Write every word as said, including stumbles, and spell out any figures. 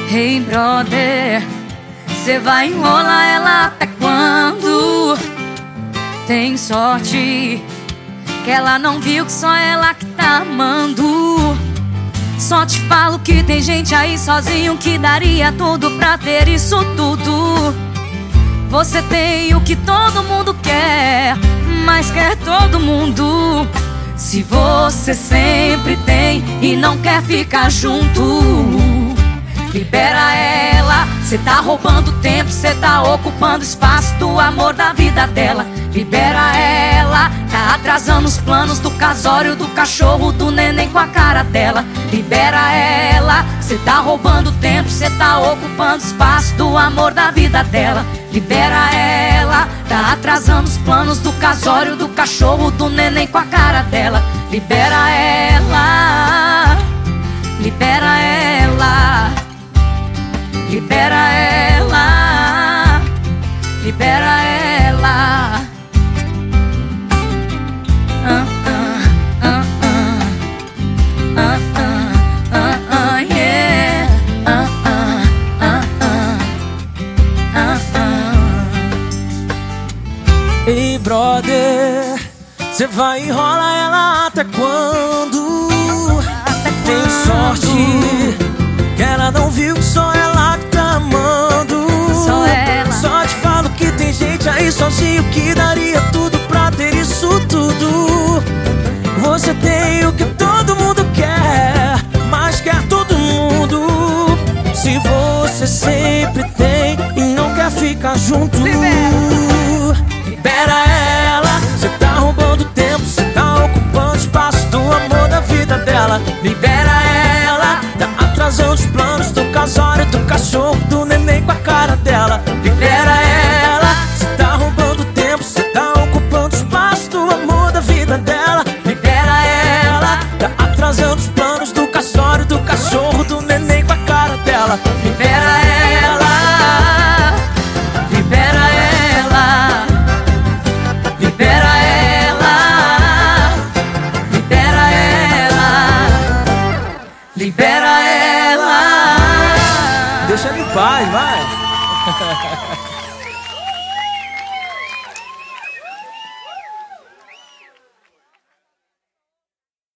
Hey brother, cê vai enrolar ela até quando? Tem sorte que ela não viu que só ela que tá amando. Só te falo que tem gente aí sozinho que daria tudo pra ter isso tudo. Você tem o que todo mundo quer, mas quer todo mundo. Se você sempre tem e não quer ficar junto, libera ela. Cê tá roubando tempo, cê tá ocupando espaço do amor da vida dela. Libera ela, tá atrasando os planos do casório, do cachorro, do neném com a cara dela. Libera ela, cê tá roubando tempo, cê tá ocupando espaço do amor da vida dela. Libera ela, tá atrasando os planos do casório, do cachorro, do neném com a cara dela. Libera ela, libera ela, libera ela, libera ela. Ah, ah, ah, ah. Ah, ah, ah, ah, yeah. Ah, ah, ah, ah. Ah, ah. Ei brother, cê vai enrolar ela até quando? Até Tem quando? sorte que ela não viu que só ela que tá amando. Só ela. Só te falo que tem gente aí sozinho que daria tudo pra ter isso tudo. Você tem o que todo mundo quer, mas quer todo mundo. Se você sempre tem e não quer ficar junto, libera ela. Cê tá roubando tempo, cê tá ocupando espaço do amor da vida dela. Libera ela, tá atrasando os planos do casório, do cachorro, do neném com a cara dela. Libera ela, cê tá roubando tempo, cê tá ocupando espaço do amor da vida dela. Libera ela, tá atrasando os planos do casório, do cachorro, do neném com a cara dela. Libera ela, libera ela, libera ela, libera ela, libera ela. Deixa ele em paz, vai.